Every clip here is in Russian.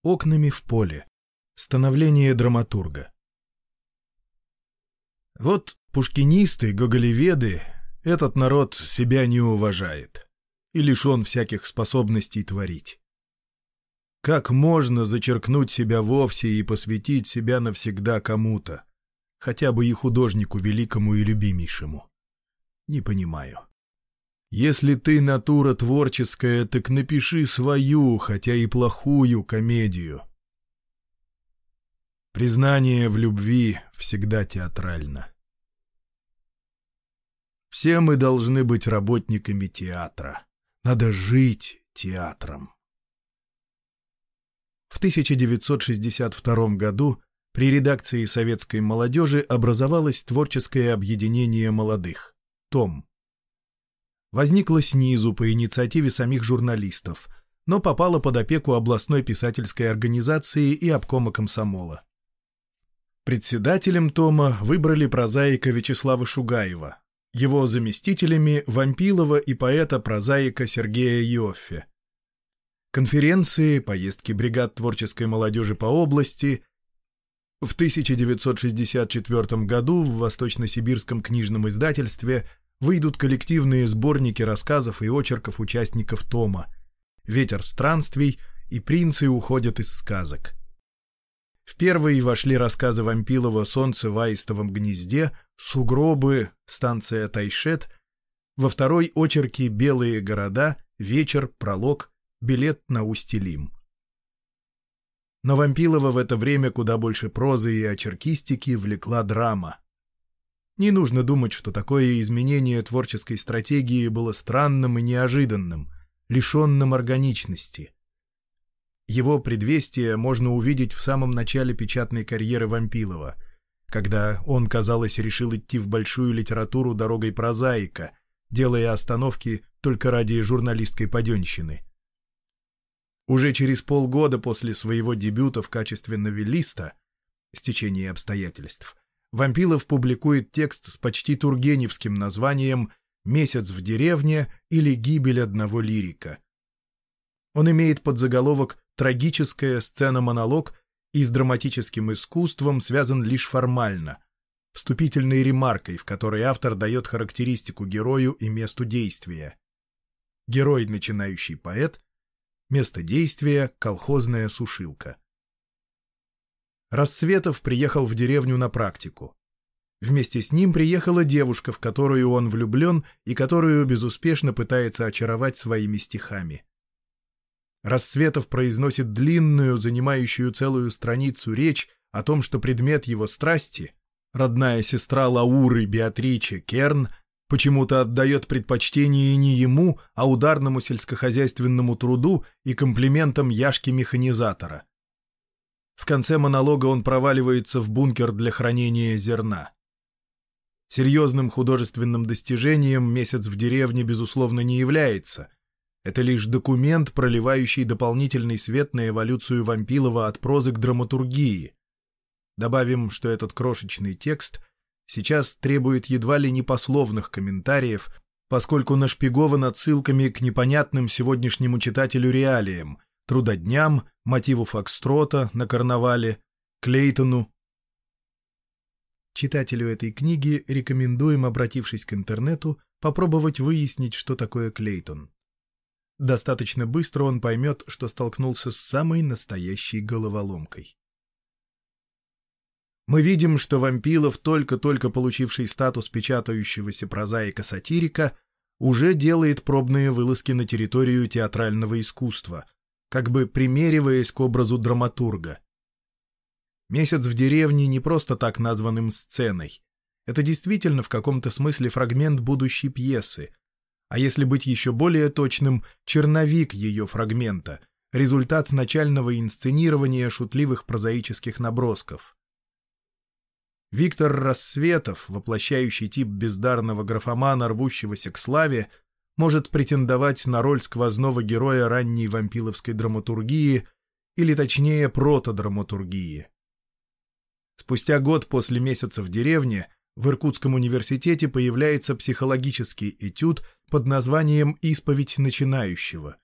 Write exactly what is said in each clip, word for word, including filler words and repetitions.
Окнами в поле. Становление драматурга. Вот пушкинисты, гоголеведы, этот народ себя не уважает и лишен всяких способностей творить. Как можно зачеркнуть себя вовсе и посвятить себя навсегда кому-то, хотя бы и художнику великому и любимейшему? Не понимаю. Если ты натура творческая, так напиши свою, хотя и плохую, комедию. Признание в любви всегда театрально. Все мы должны быть работниками театра. Надо жить театром. В тысяча девятьсот шестьдесят втором году при редакции советской молодежи образовалось творческое объединение молодых «Том». Возникло снизу по инициативе самих журналистов, но попало под опеку областной писательской организации и обкома комсомола. Председателем Тома выбрали прозаика Вячеслава Шугаева, его заместителями — Вампилова и поэта-прозаика Сергея Иоффе. Конференции, поездки бригад творческой молодежи по области. В тысяча девятьсот шестьдесят четвёртом году в Восточно-Сибирском книжном издательстве выйдут коллективные сборники рассказов и очерков участников Тома «Ветер странствий» и «Принцы уходят из сказок». В первый вошли рассказы Вампилова «Солнце в аистовом гнезде», «Сугробы», «Станция Тайшет», во второй — очерки «Белые города», «Вечер», «Пролог», «Билет на Усть-Илим». Но Вампилова в это время куда больше прозы и очеркистики влекла драма. Не нужно думать, что такое изменение творческой стратегии было странным и неожиданным, лишенным органичности. Его предвестие можно увидеть в самом начале печатной карьеры Вампилова, когда он, казалось, решил идти в большую литературу дорогой прозаика, делая остановки только ради журналистской паденщины. Уже через полгода после своего дебюта в качестве новеллиста «Стечение обстоятельств» Вампилов публикует текст с почти тургеневским названием «Месяц в деревне» или «Гибель одного лирика». Он имеет подзаголовок «Трагическая сцена-монолог» и с драматическим искусством связан лишь формально, вступительной ремаркой, в которой автор дает характеристику герою и месту действия. Герой — начинающий поэт, место действия — колхозная сушилка. Расцветов приехал в деревню на практику. Вместе с ним приехала девушка, в которую он влюблен и которую безуспешно пытается очаровать своими стихами. Расцветов произносит длинную, занимающую целую страницу речь о том, что предмет его страсти, родная сестра Лауры Беатриче Керн, почему-то отдает предпочтение не ему, а ударному сельскохозяйственному труду и комплиментам Яшки-механизатора. В конце монолога он проваливается в бункер для хранения зерна. Серьезным художественным достижением «Месяц в деревне» безусловно не является. Это лишь документ, проливающий дополнительный свет на эволюцию Вампилова от прозы к драматургии. Добавим, что этот крошечный текст сейчас требует едва ли не пословных комментариев, поскольку нашпигован отсылками к непонятным сегодняшнему читателю реалиям, трудодням, мотиву фокстрота на карнавале, Клейтону. Читателю этой книги рекомендуем, обратившись к интернету, попробовать выяснить, что такое Клейтон. Достаточно быстро он поймет, что столкнулся с самой настоящей головоломкой. Мы видим, что Вампилов, только-только получивший статус печатающегося прозаика-сатирика, уже делает пробные вылазки на территорию театрального искусства, как бы примериваясь к образу драматурга. «Месяц в деревне» не просто так назван им сценой. Это действительно в каком-то смысле фрагмент будущей пьесы, а если быть еще более точным, черновик ее фрагмента, результат начального инсценирования шутливых прозаических набросков. Виктор Рассветов, воплощающий тип бездарного графомана, рвущегося к славе, может претендовать на роль сквозного героя ранней вампиловской драматургии, или точнее протодраматургии. Спустя год после «Месяца в деревне» в Иркутском университете появляется психологический этюд под названием «Исповедь начинающего»,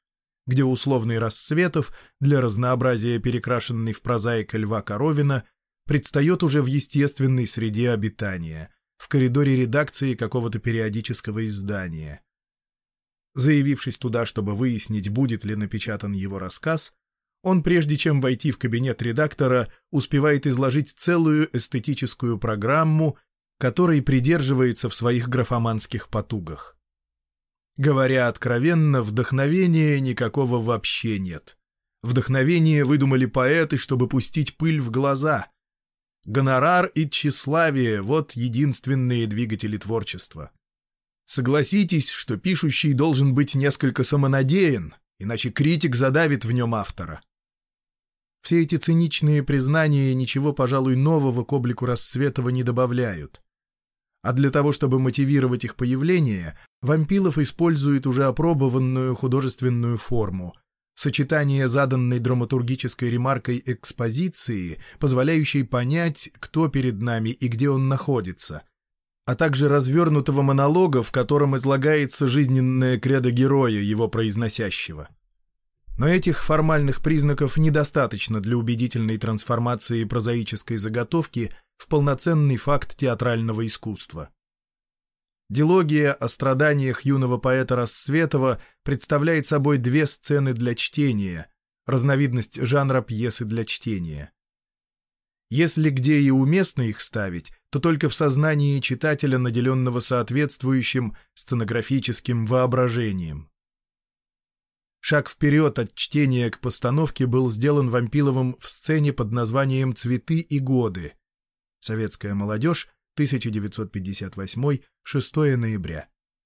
где условный Расцветов, для разнообразия перекрашенный в прозаика Льва Коровина, предстает уже в естественной среде обитания, в коридоре редакции какого-то периодического издания. Заявившись туда, чтобы выяснить, будет ли напечатан его рассказ, он, прежде чем войти в кабинет редактора, успевает изложить целую эстетическую программу, которой придерживается в своих графоманских потугах. Говоря откровенно, вдохновения никакого вообще нет. Вдохновение выдумали поэты, чтобы пустить пыль в глаза. Гонорар и тщеславие — вот единственные двигатели творчества. Согласитесь, что пишущий должен быть несколько самонадеян, иначе критик задавит в нем автора. Все эти циничные признания ничего, пожалуй, нового к облику Расцветова не добавляют. А для того, чтобы мотивировать их появление, Вампилов использует уже опробованную художественную форму — сочетание заданной драматургической ремаркой экспозиции, позволяющей понять, кто перед нами и где он находится, а также развернутого монолога, в котором излагается жизненное кредо героя, его произносящего. Но этих формальных признаков недостаточно для убедительной трансформации прозаической заготовки в полноценный факт театрального искусства. Дилогия о страданиях юного поэта Расцветова представляет собой две сцены для чтения, разновидность жанра пьесы для чтения. Если где и уместно их ставить, то только в сознании читателя, наделенного соответствующим сценографическим воображением. Шаг вперед от чтения к постановке был сделан Вампиловым в сцене под названием «Цветы и годы». Советская молодежь, тысяча девятьсот пятьдесят восьмой, шестое ноября.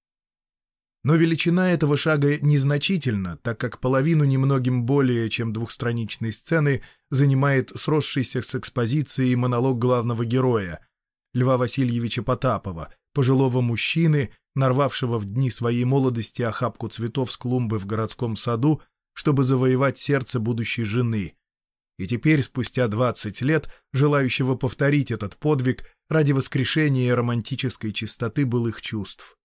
Но величина этого шага незначительна, так как половину немногим более чем двухстраничной сцены занимает сросшийся с экспозицией монолог главного героя, Льва Васильевича Потапова, пожилого мужчины, нарвавшего в дни своей молодости охапку цветов с клумбы в городском саду, чтобы завоевать сердце будущей жены, и теперь, спустя двадцать лет, желающего повторить этот подвиг ради воскрешения романтической чистоты былых чувств.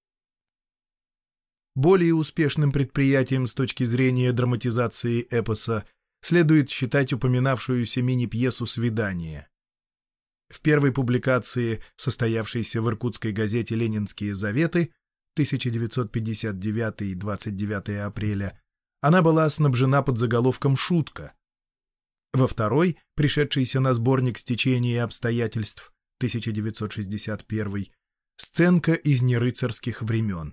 Более успешным предприятием с точки зрения драматизации эпоса следует считать упоминавшуюся мини-пьесу «Свидание». В первой публикации, состоявшейся в иркутской газете «Ленинские заветы» тысяча девятьсот пятьдесят девятый — двадцать девятое апреля, она была снабжена подзаголовком «Шутка». Во второй, пришедшейся на сборник «Стечение обстоятельств» тысяча девятьсот шестьдесят первый, «Сценка из нерыцарских времен».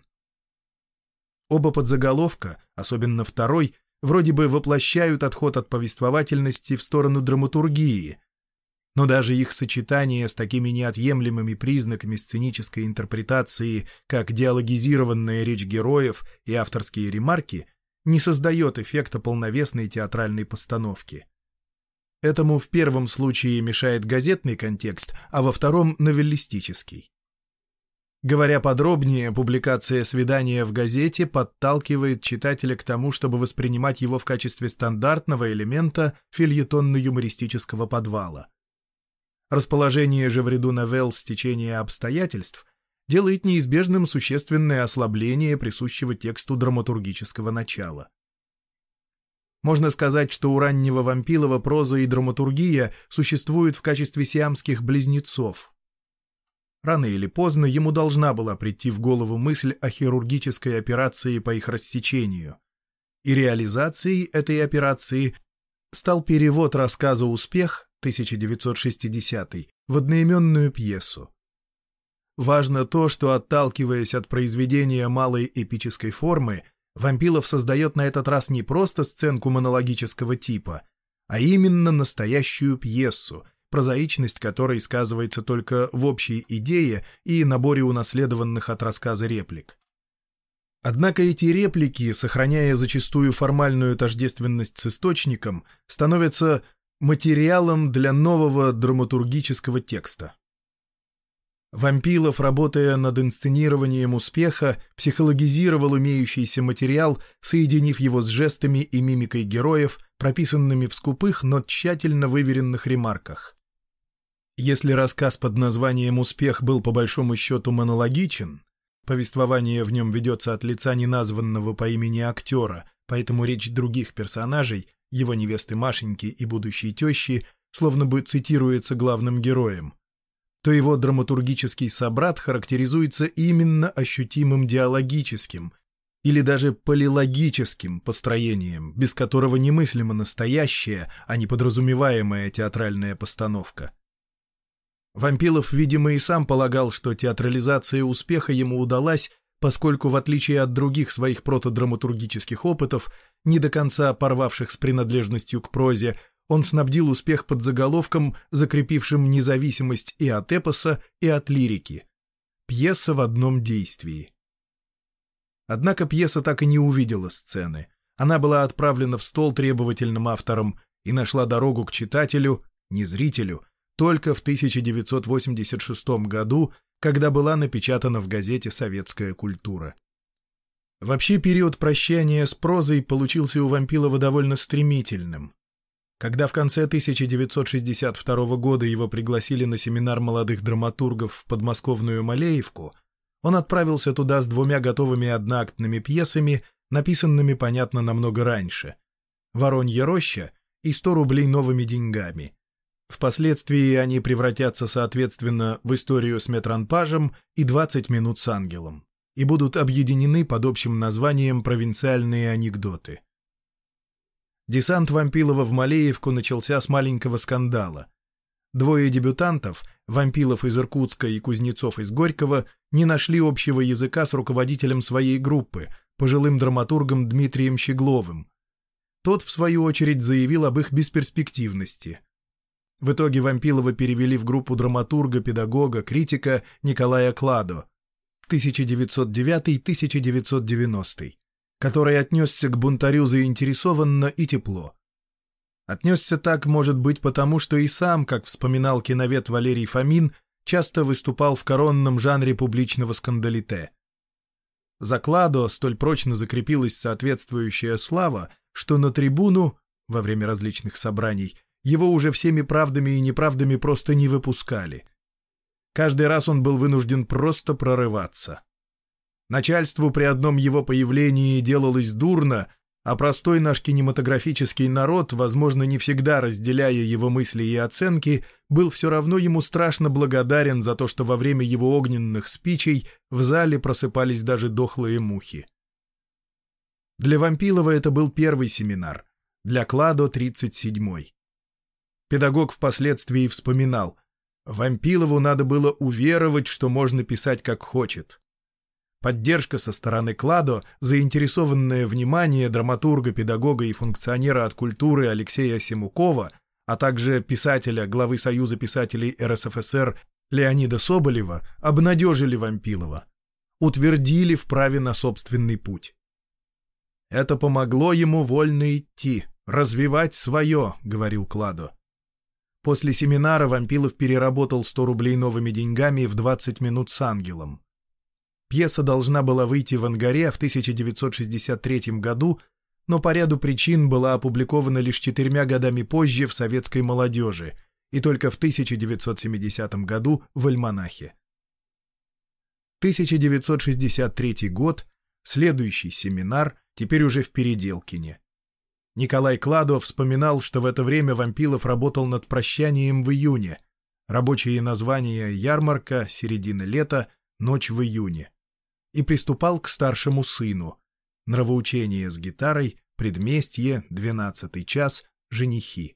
Оба подзаголовка, особенно второй, вроде бы воплощают отход от повествовательности в сторону драматургии, но даже их сочетание с такими неотъемлемыми признаками сценической интерпретации, как диалогизированная речь героев и авторские ремарки, не создает эффекта полновесной театральной постановки. Этому в первом случае мешает газетный контекст, а во втором — новеллистический. Говоря подробнее, публикация «Свидания» в газете подталкивает читателя к тому, чтобы воспринимать его в качестве стандартного элемента фельетонно-юмористического подвала. Расположение же в ряду новелл «Стечение обстоятельств» делает неизбежным существенное ослабление присущего тексту драматургического начала. Можно сказать, что у раннего Вампилова проза и драматургия существуют в качестве сиамских близнецов. Рано или поздно ему должна была прийти в голову мысль о хирургической операции по их рассечению, и реализацией этой операции стал перевод рассказа «Успех» тысяча девятьсот шестидесятый в одноименную пьесу. Важно то, что, отталкиваясь от произведения малой эпической формы, Вампилов создает на этот раз не просто сценку монологического типа, а именно настоящую пьесу, прозаичность которой сказывается только в общей идее и наборе унаследованных от рассказа реплик. Однако эти реплики, сохраняя зачастую формальную тождественность с источником, становятся материалом для нового драматургического текста. Вампилов, работая над инсценированием «Успеха», психологизировал имеющийся материал, соединив его с жестами и мимикой героев, прописанными в скупых, но тщательно выверенных ремарках. Если рассказ под названием «Успех» был по большому счету монологичен, повествование в нем ведется от лица неназванного по имени актера, поэтому речь других персонажей, его невесты Машеньки и будущей тещи, словно бы цитируется главным героем, то его драматургический собрат характеризуется именно ощутимым диалогическим или даже полилогическим построением, без которого немыслимо настоящая, а не подразумеваемая театральная постановка. Вампилов, видимо, и сам полагал, что театрализация успеха ему удалась, поскольку, в отличие от других своих протодраматургических опытов, не до конца порвавших с принадлежностью к прозе, он снабдил успех подзаголовком, закрепившим независимость и от эпоса, и от лирики. Пьеса в одном действии. Однако пьеса так и не увидела сцены. Она была отправлена в стол требовательным автором и нашла дорогу к читателю, не зрителю, только в тысяча девятьсот восемьдесят шестом году, когда была напечатана в газете «Советская культура». Вообще период прощания с прозой получился у Вампилова довольно стремительным. Когда в конце тысяча девятьсот шестьдесят второго года его пригласили на семинар молодых драматургов в подмосковную Малеевку, он отправился туда с двумя готовыми одноактными пьесами, написанными, понятно, намного раньше. «Воронья роща» и «сто рублей новыми деньгами». Впоследствии они превратятся, соответственно, в «Историю с метранпажем» и «двадцать минут с ангелом» и будут объединены под общим названием «Провинциальные анекдоты». Десант Вампилова в Малеевку начался с маленького скандала. Двое дебютантов, Вампилов из Иркутска и Кузнецов из Горького, не нашли общего языка с руководителем своей группы, пожилым драматургом Дмитрием Щегловым. Тот, в свою очередь, заявил об их бесперспективности. В итоге Вампилова перевели в группу драматурга, педагога, критика Николая Кладо тысяча девятьсот девятый — тысяча девятьсот девяностый, который отнесся к бунтарю заинтересованно и тепло. Отнесся так, может быть, потому что и сам, как вспоминал киновед Валерий Фомин, часто выступал в коронном жанре публичного скандалите. За Кладо столь прочно закрепилась соответствующая слава, что на трибуну, во время различных собраний, его уже всеми правдами и неправдами просто не выпускали. Каждый раз он был вынужден просто прорываться. Начальству при одном его появлении делалось дурно, а простой наш кинематографический народ, возможно, не всегда разделяя его мысли и оценки, был все равно ему страшно благодарен за то, что во время его огненных спичей в зале просыпались даже дохлые мухи. Для Вампилова это был первый семинар, для Кладо — тридцать седьмой. Педагог впоследствии вспоминал: «Вампилову надо было уверовать, что можно писать как хочет». Поддержка со стороны Кладо, заинтересованное внимание драматурга, педагога и функционера от культуры Алексея Семукова, а также писателя, главы Союза писателей эр эс эф эс эр Леонида Соболева, обнадежили Вампилова, утвердили в праве на собственный путь. «Это помогло ему вольно идти, развивать свое», — говорил Кладо. После семинара Вампилов переработал сто рублей новыми деньгами в двадцать минут с ангелом. Пьеса должна была выйти в Ангаре в тысяча девятьсот шестьдесят третьем году, но по ряду причин была опубликована лишь четырьмя годами позже в «Советской молодежи» и только в тысяча девятьсот семидесятом году в «Альманахе». тысяча девятьсот шестьдесят третий год, следующий семинар, теперь уже в Переделкине. Николай Кладо вспоминал, что в это время Вампилов работал над «Прощанием в июне», рабочие названия «Ярмарка», «Середина лета», «Ночь в июне», и приступал к старшему сыну, «Нравоучение с гитарой», «Предместье», «Двенадцатый час», «Женихи».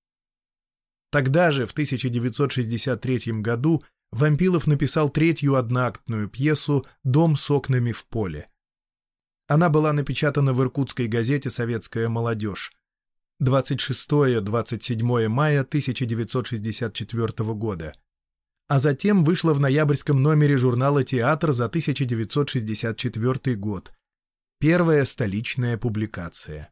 Тогда же, в тысяча девятьсот шестьдесят третьем году, Вампилов написал третью одноактную пьесу «Дом с окнами в поле». Она была напечатана в иркутской газете «Советская молодежь» двадцать шестого — двадцать седьмого мая тысяча девятьсот шестьдесят четвёртого года, а затем вышла в ноябрьском номере журнала «Театр» за тысяча девятьсот шестьдесят четвёртый год. Первая столичная публикация.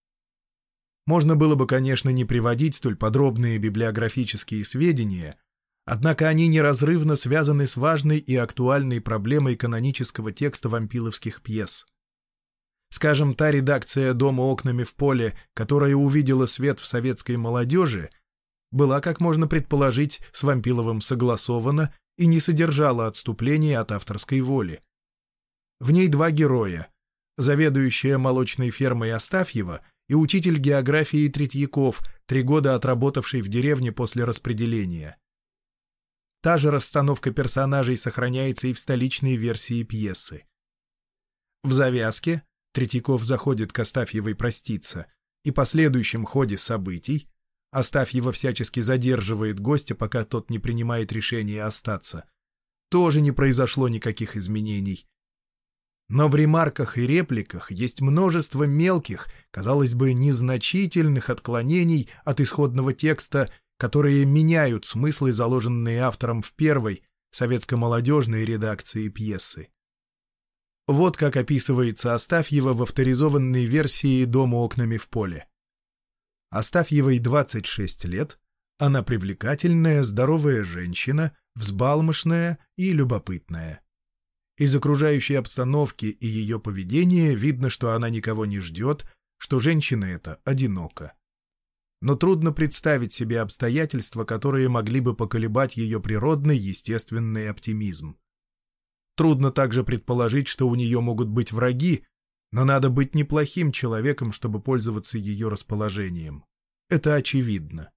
Можно было бы, конечно, не приводить столь подробные библиографические сведения, однако они неразрывно связаны с важной и актуальной проблемой канонического текста вампиловских пьес. Скажем, та редакция «Дома окнами в поле», которая увидела свет в советской молодежи, была, как можно предположить, с Вампиловым согласована и не содержала отступления от авторской воли. В ней два героя заведующая молочной фермой Астафьева и учитель географии Третьяков, три года отработавший в деревне после распределения. Та же расстановка персонажей сохраняется и в столичной версии пьесы. В завязке Третьяков заходит к Астафьевой проститься, и по следующем ходе событий Астафьева всячески задерживает гостя, пока тот не принимает решение остаться. Тоже не произошло никаких изменений. Но в ремарках и репликах есть множество мелких, казалось бы, незначительных отклонений от исходного текста, которые меняют смыслы, заложенные автором в первой, советско-молодежной редакции пьесы. Вот как описывается Астафьева в авторизованной версии «Дома окнами в поле». Астафьевой двадцать шесть лет, она привлекательная, здоровая женщина, взбалмошная и любопытная. Из окружающей обстановки и ее поведения видно, что она никого не ждет, что женщина эта одинока. Но трудно представить себе обстоятельства, которые могли бы поколебать ее природный, естественный оптимизм. Трудно также предположить, что у нее могут быть враги, но надо быть неплохим человеком, чтобы пользоваться ее расположением. Это очевидно.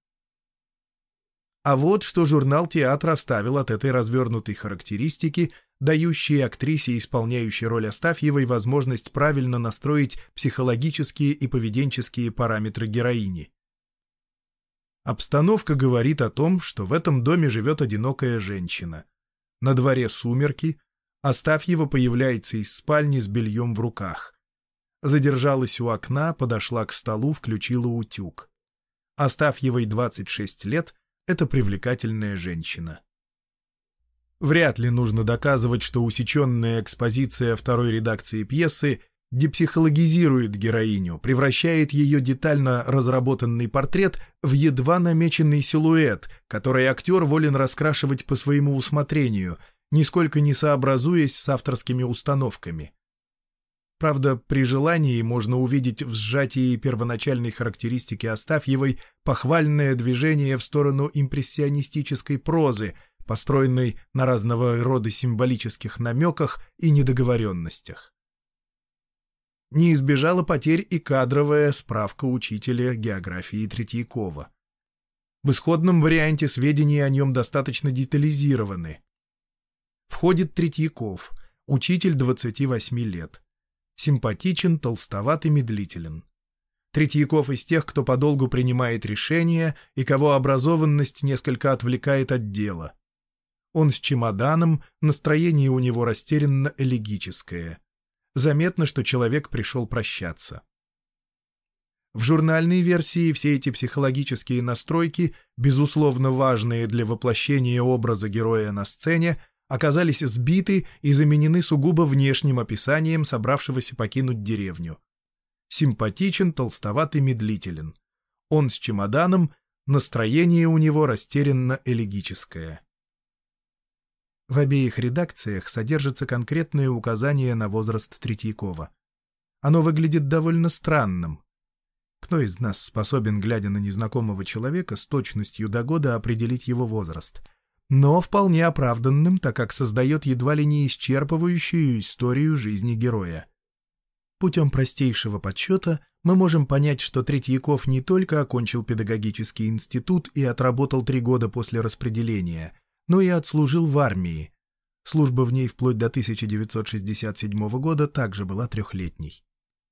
А вот что журнал «Театр» оставил от этой развернутой характеристики, дающей актрисе, исполняющей роль Астафьевой, возможность правильно настроить психологические и поведенческие параметры героини. Обстановка говорит о том, что в этом доме живет одинокая женщина. На дворе сумерки, Астафьева появляется из спальни с бельем в руках. Задержалась у окна, подошла к столу, включила утюг. Астафьевой двадцать шесть лет, это привлекательная женщина. Вряд ли нужно доказывать, что усеченная экспозиция второй редакции пьесы депсихологизирует героиню, превращает ее детально разработанный портрет в едва намеченный силуэт, который актер волен раскрашивать по своему усмотрению, нисколько не сообразуясь с авторскими установками. Правда, при желании можно увидеть в сжатии первоначальной характеристики Астафьевой похвальное движение в сторону импрессионистической прозы, построенной на разного рода символических намеках и недоговоренностях. Не избежала потерь и кадровая справка учителя географии Третьякова. В исходном варианте сведения о нем достаточно детализированы. Входит Третьяков, учитель двадцати восьми лет. Симпатичен, толстоват и медлителен. Третьяков из тех, кто подолгу принимает решения и кого образованность несколько отвлекает от дела. Он с чемоданом, настроение у него растерянно-элегическое. Заметно, что человек пришел прощаться. В журнальной версии все эти психологические настройки, безусловно важные для воплощения образа героя на сцене, оказались сбиты и заменены сугубо внешним описанием собравшегося покинуть деревню. Симпатичен, толстоват и медлителен. Он с чемоданом, настроение у него растерянно-элегическое. В обеих редакциях содержится конкретное указание на возраст Третьякова. Оно выглядит довольно странным. Кто из нас способен, глядя на незнакомого человека, с точностью до года определить его возраст? Но вполне оправданным, так как создает едва ли не исчерпывающую историю жизни героя. Путем простейшего подсчета мы можем понять, что Третьяков не только окончил педагогический институт и отработал три года после распределения, но и отслужил в армии. Служба в ней вплоть до тысяча девятьсот шестьдесят седьмого года также была трехлетней.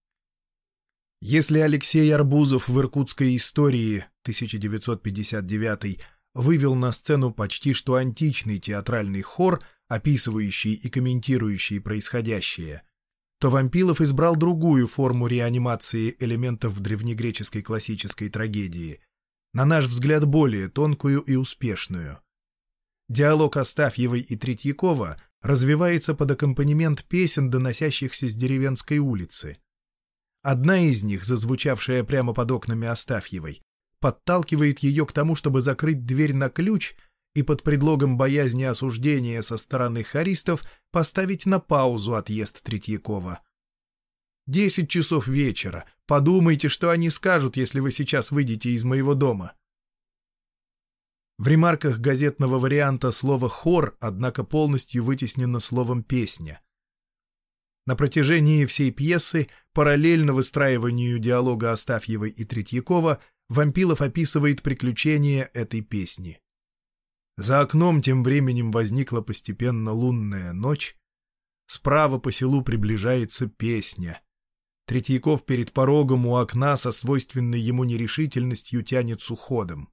Если Алексей Арбузов в «Иркутской истории» тысяча девятьсот пятьдесят девятый вывел на сцену почти что античный театральный хор, описывающий и комментирующий происходящее, то Вампилов избрал другую форму реанимации элементов древнегреческой классической трагедии, на наш взгляд более тонкую и успешную. Диалог Астафьевой и Третьякова развивается под аккомпанемент песен, доносящихся с деревенской улицы. Одна из них, зазвучавшая прямо под окнами Астафьевой, подталкивает ее к тому, чтобы закрыть дверь на ключ и под предлогом боязни осуждения со стороны хористов поставить на паузу отъезд Третьякова. «Десять часов вечера. Подумайте, что они скажут, если вы сейчас выйдете из моего дома». В ремарках газетного варианта слово «хор», однако, полностью вытеснено словом «песня». На протяжении всей пьесы, параллельно выстраиванию диалога Астафьевой и Третьякова, Вампилов описывает приключения этой песни. За окном тем временем возникла постепенно лунная ночь. Справа по селу приближается песня. Третьяков перед порогом у окна со свойственной ему нерешительностью тянет с уходом.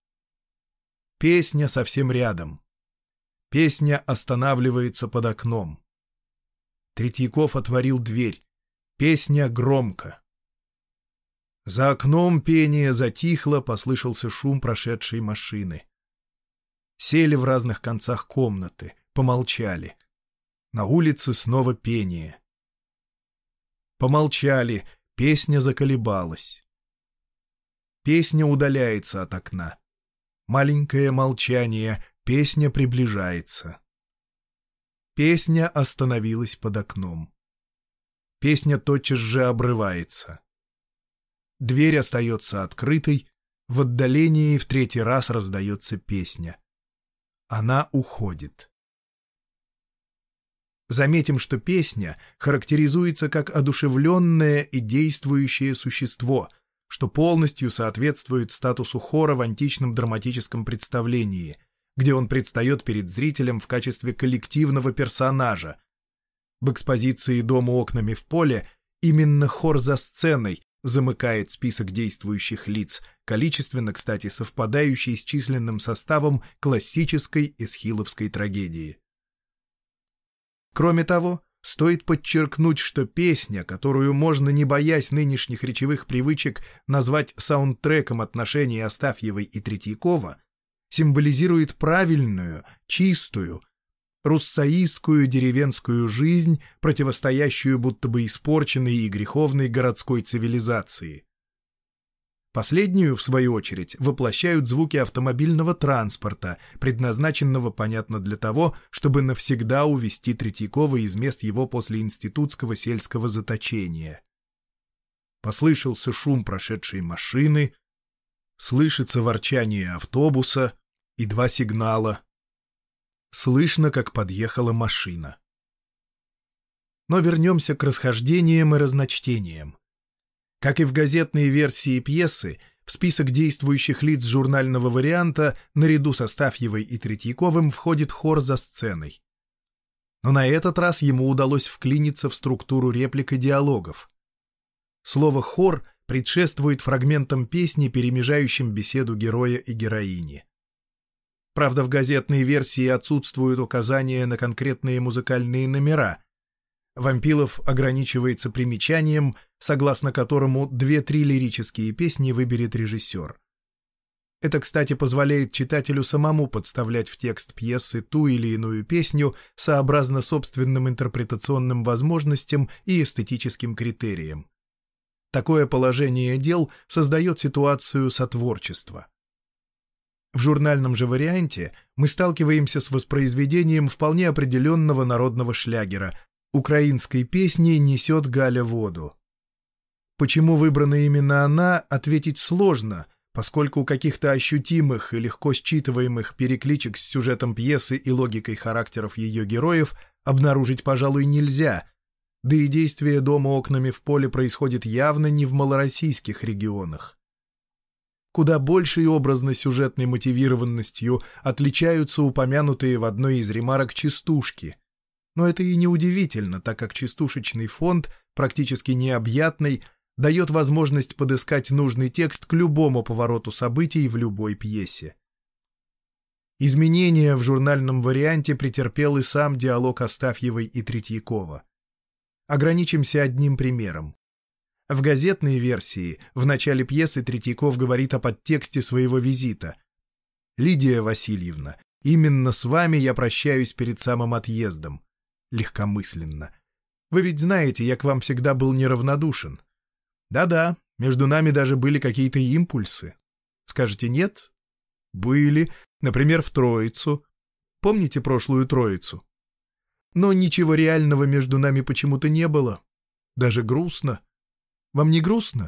Песня совсем рядом. Песня останавливается под окном. Третьяков отворил дверь. Песня громко. За окном пение затихло, послышался шум прошедшей машины. Сели в разных концах комнаты, помолчали. На улице снова пение. Помолчали, песня заколебалась. Песня удаляется от окна. Маленькое молчание, песня приближается. Песня остановилась под окном. Песня тотчас же обрывается. Дверь остается открытой, в отдалении в третий раз раздается песня. Она уходит. Заметим, что песня характеризуется как одушевленное и действующее существо, что полностью соответствует статусу хора в античном драматическом представлении, где он предстает перед зрителем в качестве коллективного персонажа. В экспозиции «Дома окнами в поле» именно хор за сценой замыкает список действующих лиц, количественно, кстати, совпадающий с численным составом классической эсхиловской трагедии. Кроме того, стоит подчеркнуть, что песня, которую можно, не боясь нынешних речевых привычек, назвать саундтреком отношений Астафьевой и Третьякова, символизирует правильную, чистую, руссоистскую деревенскую жизнь, противостоящую будто бы испорченной и греховной городской цивилизации. Последнюю, в свою очередь, воплощают звуки автомобильного транспорта, предназначенного, понятно, для того, чтобы навсегда увести Третьякова из мест его послеинститутского сельского заточения. Послышался шум прошедшей машины, слышится ворчание автобуса и два сигнала. Слышно, как подъехала машина. Но вернемся к расхождениям и разночтениям. Как и в газетной версии пьесы, в список действующих лиц журнального варианта наряду с Астафьевой и Третьяковым входит хор за сценой. Но на этот раз ему удалось вклиниться в структуру реплик и диалогов. Слово «хор» предшествует фрагментам песни, перемежающим беседу героя и героини. Правда, в газетной версии отсутствуют указания на конкретные музыкальные номера. Вампилов ограничивается примечанием, согласно которому две-три лирические песни выберет режиссер. Это, кстати, позволяет читателю самому подставлять в текст пьесы ту или иную песню сообразно собственным интерпретационным возможностям и эстетическим критериям. Такое положение дел создает ситуацию сотворчества. В журнальном же варианте мы сталкиваемся с воспроизведением вполне определенного народного шлягера «Украинской песни несет Галя воду». Почему выбрана именно она, ответить сложно, поскольку каких-то ощутимых и легко считываемых перекличек с сюжетом пьесы и логикой характеров ее героев обнаружить, пожалуй, нельзя, да и действие «Дома окнами в поле» происходит явно не в малороссийских регионах. Куда большей образно-сюжетной мотивированностью отличаются упомянутые в одной из ремарок частушки. Но это и неудивительно, так как частушечный фонд, практически необъятный, дает возможность подыскать нужный текст к любому повороту событий в любой пьесе. Изменения в журнальном варианте претерпел и сам диалог Астафьевой и Третьякова. Ограничимся одним примером. В газетной версии в начале пьесы Третьяков говорит о подтексте своего визита. «Лидия Васильевна, именно с вами я прощаюсь перед самым отъездом». Легкомысленно. «Вы ведь знаете, я к вам всегда был неравнодушен». «Да-да, между нами даже были какие-то импульсы». Скажете, нет? Были, например, в Троицу. Помните прошлую Троицу? Но ничего реального между нами почему-то не было. Даже грустно. Вам не грустно?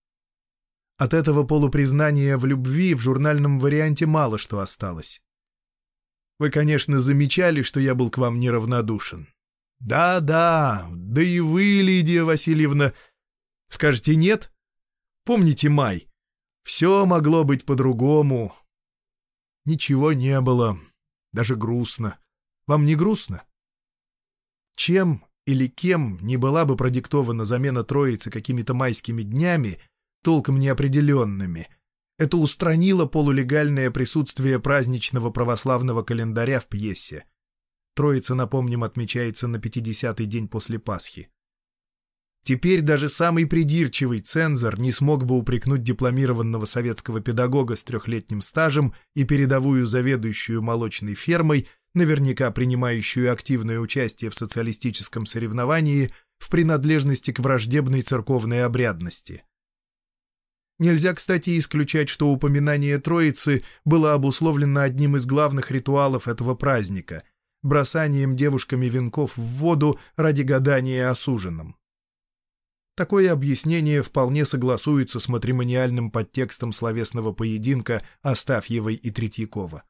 От этого полупризнания в любви в журнальном варианте мало что осталось. Вы, конечно, замечали, что я был к вам неравнодушен. Да-да, да и вы, Лидия Васильевна, скажете нет? Помните май? Все могло быть по-другому. Ничего не было, даже грустно. Вам не грустно? Чем или кем не была бы продиктована замена Троицы какими-то майскими днями, толком неопределенными, это устранило полулегальное присутствие праздничного православного календаря в пьесе. Троица, напомним, отмечается на пятидесятый день после Пасхи. Теперь даже самый придирчивый цензор не смог бы упрекнуть дипломированного советского педагога с трехлетним стажем и передовую заведующую молочной фермой, наверняка принимающую активное участие в социалистическом соревновании, в принадлежности к враждебной церковной обрядности. Нельзя, кстати, исключать, что упоминание Троицы было обусловлено одним из главных ритуалов этого праздника — бросанием девушками венков в воду ради гадания о суженом. Такое объяснение вполне согласуется с матримониальным подтекстом словесного поединка Астафьевой и Третьякова.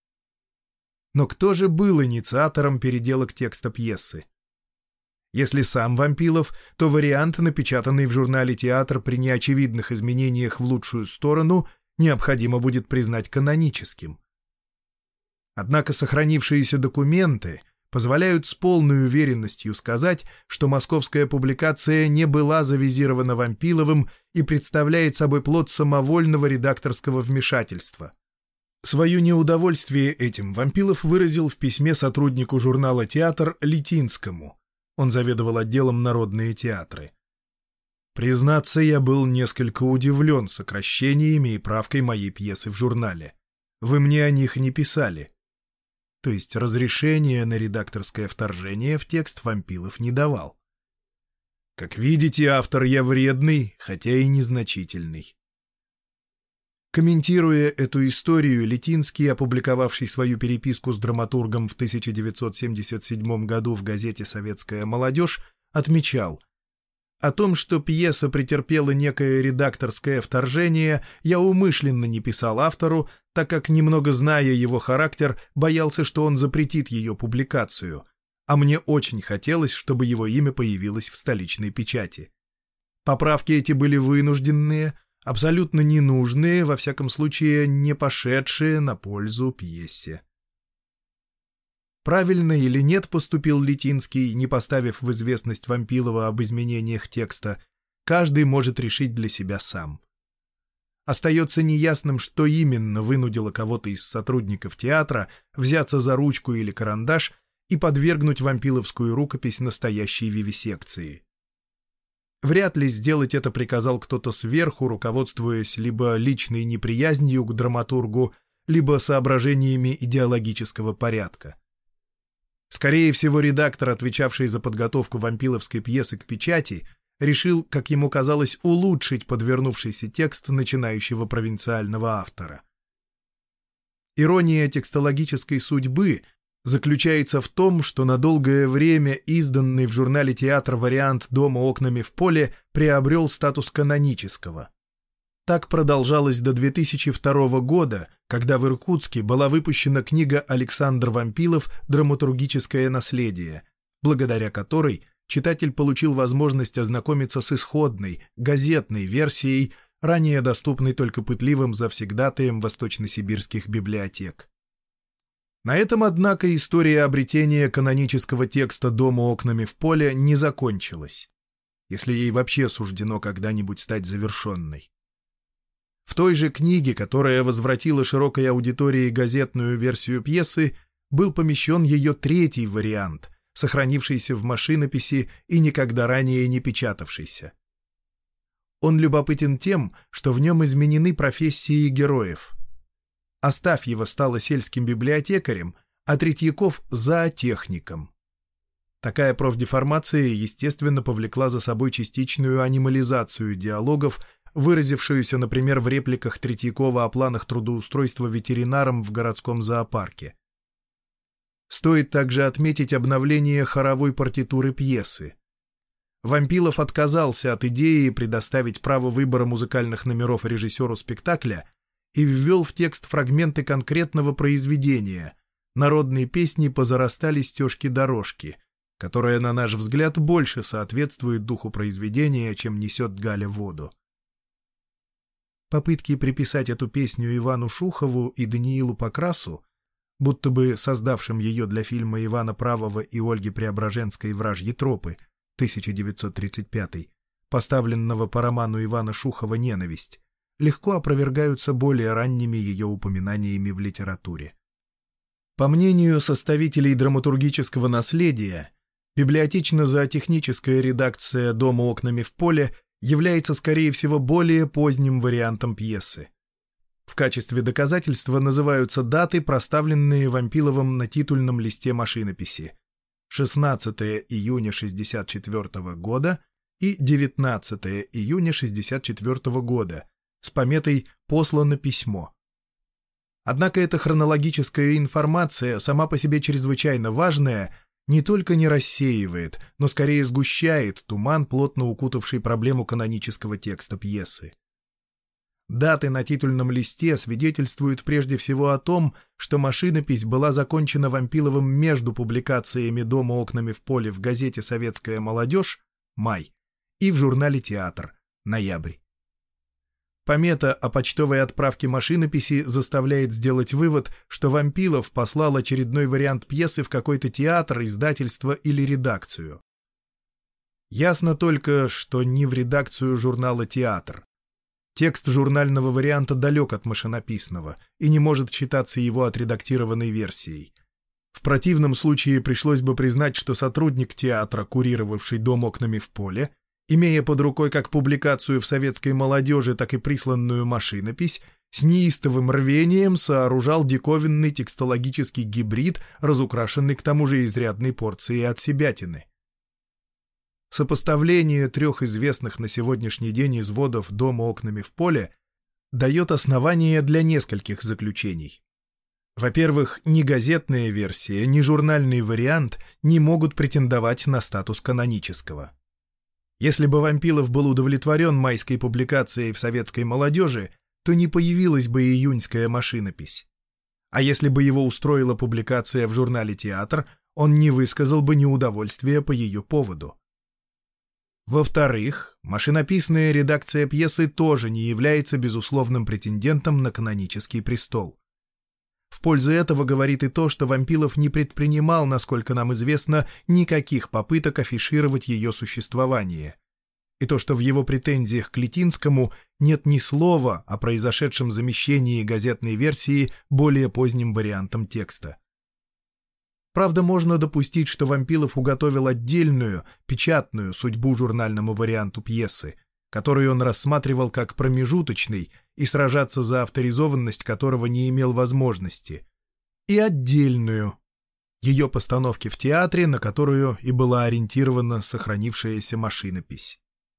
Но кто же был инициатором переделок текста пьесы? Если сам Вампилов, то вариант, напечатанный в журнале «Театр» при неочевидных изменениях в лучшую сторону, необходимо будет признать каноническим. Однако сохранившиеся документы позволяют с полной уверенностью сказать, что московская публикация не была завизирована Вампиловым и представляет собой плод самовольного редакторского вмешательства. Свое неудовольствие этим Вампилов выразил в письме сотруднику журнала «Театр» Литинскому. Он заведовал отделом «Народные театры». «Признаться, я был несколько удивлен сокращениями и правкой моей пьесы в журнале. Вы мне о них не писали». То есть разрешения на редакторское вторжение в текст Вампилов не давал. Как видите, автор я вредный, хотя и незначительный. Комментируя эту историю, Литинский, опубликовавший свою переписку с драматургом в тысяча девятьсот семьдесят седьмом году в газете «Советская молодежь», отмечал: «О том, что пьеса претерпела некое редакторское вторжение, я умышленно не писал автору, так как, немного зная его характер, боялся, что он запретит ее публикацию, а мне очень хотелось, чтобы его имя появилось в столичной печати. Поправки эти были вынужденные, абсолютно ненужные, во всяком случае не пошедшие на пользу пьесе». Правильно или нет поступил Литинский, не поставив в известность Вампилова об изменениях текста, каждый может решить для себя сам. Остается неясным, что именно вынудило кого-то из сотрудников театра взяться за ручку или карандаш и подвергнуть вампиловскую рукопись настоящей вивисекции. Вряд ли сделать это приказал кто-то сверху, руководствуясь либо личной неприязнью к драматургу, либо соображениями идеологического порядка. Скорее всего, редактор, отвечавший за подготовку вампиловской пьесы к печати, решил, как ему казалось, улучшить подвернувшийся текст начинающего провинциального автора. Ирония текстологической судьбы заключается в том, что на долгое время изданный в журнале «Театр» вариант «Дома окнами в поле» приобрел статус канонического. Так продолжалось до две тысячи второго года, когда в Иркутске была выпущена книга «Александр Вампилов. Драматургическое наследие», благодаря которой читатель получил возможность ознакомиться с исходной, газетной версией, ранее доступной только пытливым завсегдатаям восточносибирских библиотек. На этом, однако, история обретения канонического текста «Дома окнами в поле» не закончилась, если ей вообще суждено когда-нибудь стать завершенной. В той же книге, которая возвратила широкой аудитории газетную версию пьесы, был помещен ее третий вариант, сохранившийся в машинописи и никогда ранее не печатавшийся. Он любопытен тем, что в нем изменены профессии героев. Астафьева стала сельским библиотекарем, а Третьяков — зоотехником. Такая профдеформация, естественно, повлекла за собой частичную анимализацию диалогов, выразившуюся, например, в репликах Третьякова о планах трудоустройства ветеринаром в городском зоопарке. Стоит также отметить обновление хоровой партитуры пьесы. Вампилов отказался от идеи предоставить право выбора музыкальных номеров режиссеру спектакля и ввел в текст фрагменты конкретного произведения — народные песни «Позарастали стежки-дорожки», которая, на наш взгляд, больше соответствует духу произведения, чем несет Галя воду. Попытки приписать эту песню Ивану Шухову и Даниилу Покрасу, будто бы создавшим ее для фильма Ивана Правого и Ольги Преображенской «Вражьи тропы» тысяча девятьсот тридцать пятый, поставленного по роману Ивана Шухова «Ненависть», легко опровергаются более ранними ее упоминаниями в литературе. По мнению составителей драматургического наследия, библиотечно-зоотехническая редакция «Дома окнами в поле» является, скорее всего, более поздним вариантом пьесы. В качестве доказательства называются даты, проставленные Вампиловым на титульном листе машинописи: шестнадцатое июня шестьдесят четвёртого года и девятнадцатое июня шестьдесят четвёртого года с пометой «Послано письмо». Однако эта хронологическая информация, сама по себе чрезвычайно важная, не только не рассеивает, но скорее сгущает туман, плотно укутавший проблему канонического текста пьесы. Даты на титульном листе свидетельствуют прежде всего о том, что машинопись была закончена Вампиловым между публикациями «Дома окнами в поле» в газете «Советская молодежь» май и в журнале «Театр» ноябрь. Помета о почтовой отправке машинописи заставляет сделать вывод, что Вампилов послал очередной вариант пьесы в какой-то театр, издательство или редакцию. Ясно только, что не в редакцию журнала «Театр». Текст журнального варианта далек от машинописного и не может считаться его отредактированной версией. В противном случае пришлось бы признать, что сотрудник театра, курировавший «Дом окнами в поле», имея под рукой как публикацию в советской молодежи, так и присланную машинопись, с неистовым рвением сооружал диковинный текстологический гибрид, разукрашенный к тому же изрядной порцией отсебятины. Сопоставление трех известных на сегодняшний день изводов «Дома окнами в поле» дает основания для нескольких заключений. Во-первых, ни газетная версия, ни журнальный вариант не могут претендовать на статус канонического. Если бы Вампилов был удовлетворен майской публикацией в советской молодежи, то не появилась бы июньская машинопись. А если бы его устроила публикация в журнале «Театр», он не высказал бы неудовольствия по ее поводу. Во-вторых, машинописная редакция пьесы тоже не является безусловным претендентом на канонический престол. В пользу этого говорит и то, что Вампилов не предпринимал, насколько нам известно, никаких попыток афишировать ее существование, и то, что в его претензиях к Литинскому нет ни слова о произошедшем замещении газетной версии более поздним вариантом текста. Правда, можно допустить, что Вампилов уготовил отдельную, печатную судьбу журнальному варианту пьесы, который он рассматривал как промежуточный и сражаться за авторизованность которого не имел возможности, и отдельную, ее постановки в театре, на которую и была ориентирована сохранившаяся машинопись.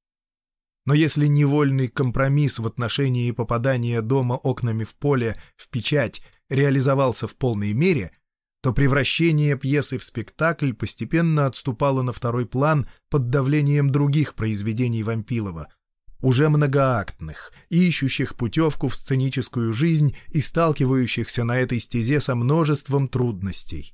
Но если невольный компромисс в отношении попадания «Дома окнами в поле» в печать реализовался в полной мере, то превращение пьесы в спектакль постепенно отступало на второй план под давлением других произведений Вампилова, уже многоактных, ищущих путевку в сценическую жизнь и сталкивающихся на этой стезе со множеством трудностей.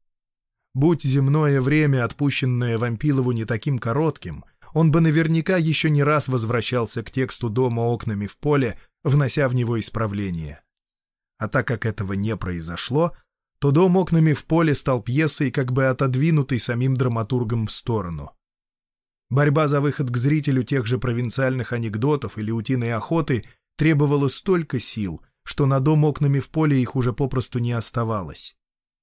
Будь земное время, отпущенное Вампилову, не таким коротким, он бы наверняка еще не раз возвращался к тексту «Дома окнами в поле», внося в него исправления. А так как этого не произошло, то «Дом окнами в поле» стал пьесой, как бы отодвинутой самим драматургом в сторону. Борьба за выход к зрителю тех же провинциальных анекдотов или утиной охоты требовала столько сил, что на «Дом окнами в поле» их уже попросту не оставалось.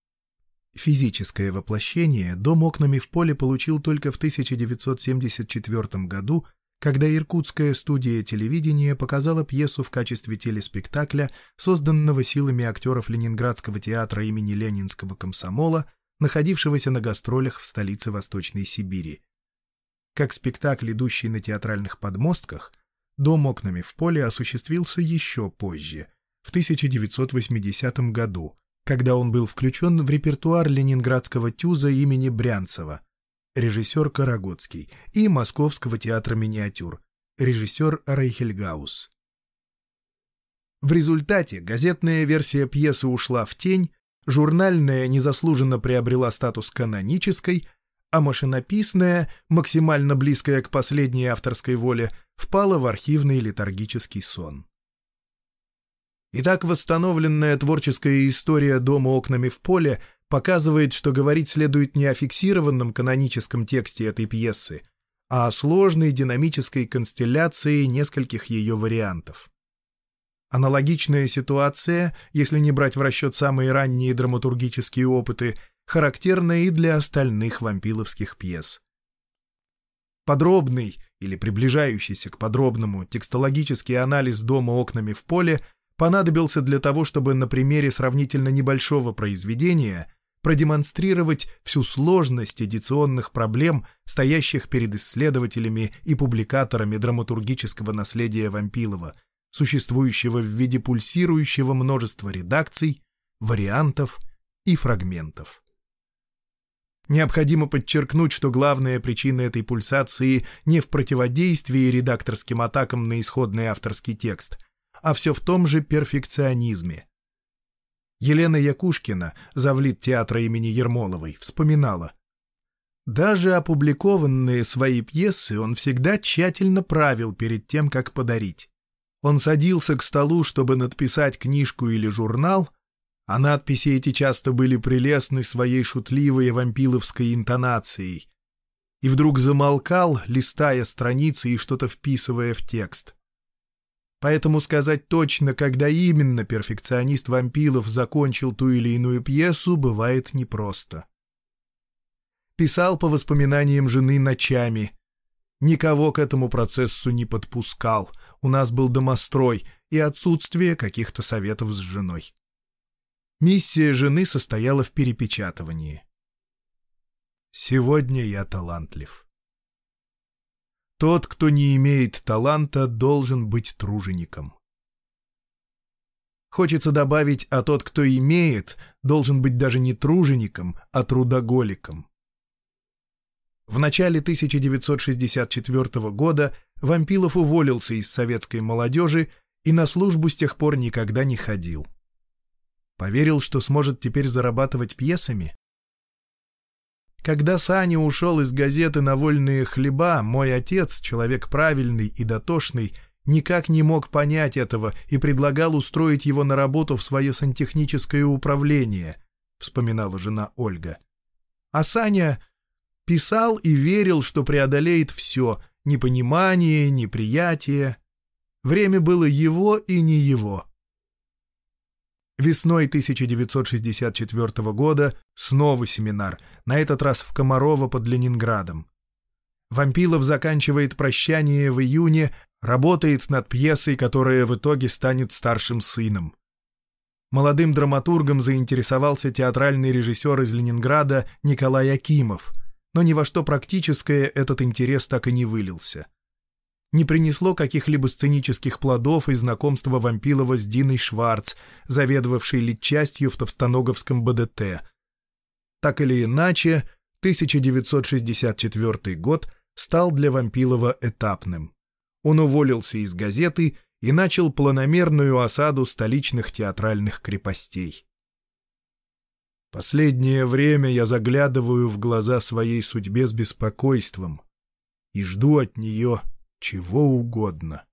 Физическое воплощение «Дом окнами в поле» получил только в тысяча девятьсот семьдесят четвёртом году, когда иркутская студия телевидения показала пьесу в качестве телеспектакля, созданного силами актеров Ленинградского театра имени Ленинского комсомола, находившегося на гастролях в столице Восточной Сибири. Как спектакль, идущий на театральных подмостках, «Дом окнами в поле» осуществился еще позже, в тысяча девятьсот восьмидесятом году, когда он был включен в репертуар Ленинградского ТЮЗа имени Брянцева, режиссер Карагодский, и Московского театра миниатюр, режиссер Рейхельгаус. В результате газетная версия пьесы ушла в тень, журнальная незаслуженно приобрела статус канонической, а машинописная, максимально близкая к последней авторской воле, впала в архивный летаргический сон. Итак, восстановленная творческая история «Дома окнами в поле» показывает, что говорить следует не о фиксированном каноническом тексте этой пьесы, а о сложной динамической констелляции нескольких ее вариантов. Аналогичная ситуация, если не брать в расчет самые ранние драматургические опыты, характерна и для остальных вампиловских пьес. Подробный или приближающийся к подробному текстологический анализ «Дома окнами в поле» понадобился для того, чтобы на примере сравнительно небольшого произведения продемонстрировать всю сложность эдиционных проблем, стоящих перед исследователями и публикаторами драматургического наследия Вампилова, существующего в виде пульсирующего множества редакций, вариантов и фрагментов. Необходимо подчеркнуть, что главная причина этой пульсации не в противодействии редакторским атакам на исходный авторский текст, а все в том же перфекционизме. Елена Якушкина, завлит театра имени Ермоловой, вспоминала: «Даже опубликованные свои пьесы он всегда тщательно правил перед тем, как подарить. Он садился к столу, чтобы надписать книжку или журнал, а надписи эти часто были прелестны своей шутливой вампиловской интонацией, и вдруг замолкал, листая страницы и что-то вписывая в текст. Поэтому сказать точно, когда именно перфекционист Вампилов закончил ту или иную пьесу, бывает непросто. Писал по воспоминаниям жены ночами. Никого к этому процессу не подпускал. У нас был домострой и отсутствие каких-то советов с женой. Миссия жены состояла в перепечатывании. Сегодня я талантлив. Тот, кто не имеет таланта, должен быть тружеником. Хочется добавить, а тот, кто имеет, должен быть даже не тружеником, а трудоголиком. В начале тысяча девятьсот шестьдесят четвёртого года Вампилов уволился из советской молодежи и на службу с тех пор никогда не ходил. Поверил, что сможет теперь зарабатывать пьесами? Когда Саня ушел из газеты «На вольные хлеба», мой отец, человек правильный и дотошный, никак не мог понять этого и предлагал устроить его на работу в свое сантехническое управление, вспоминала жена Ольга. А Саня писал и верил, что преодолеет все — непонимание, неприятие. Время было его и не его. Весной тысяча девятьсот шестьдесят четвёртого года снова семинар, на этот раз в Комарово под Ленинградом. Вампилов заканчивает «Прощание» в июне, работает над пьесой, которая в итоге станет «Старшим сыном». Молодым драматургом заинтересовался театральный режиссер из Ленинграда Николай Акимов, но ни во что практическое этот интерес так и не вылился. Не принесло каких-либо сценических плодов и знакомства Вампилова с Диной Шварц, заведовавшей литчастью в Товстоноговском БДТ. Так или иначе, тысяча девятьсот шестьдесят четвёртый год стал для Вампилова этапным. Он уволился из газеты и начал планомерную осаду столичных театральных крепостей. «Последнее время я заглядываю в глаза своей судьбе с беспокойством и жду от нее чего угодно».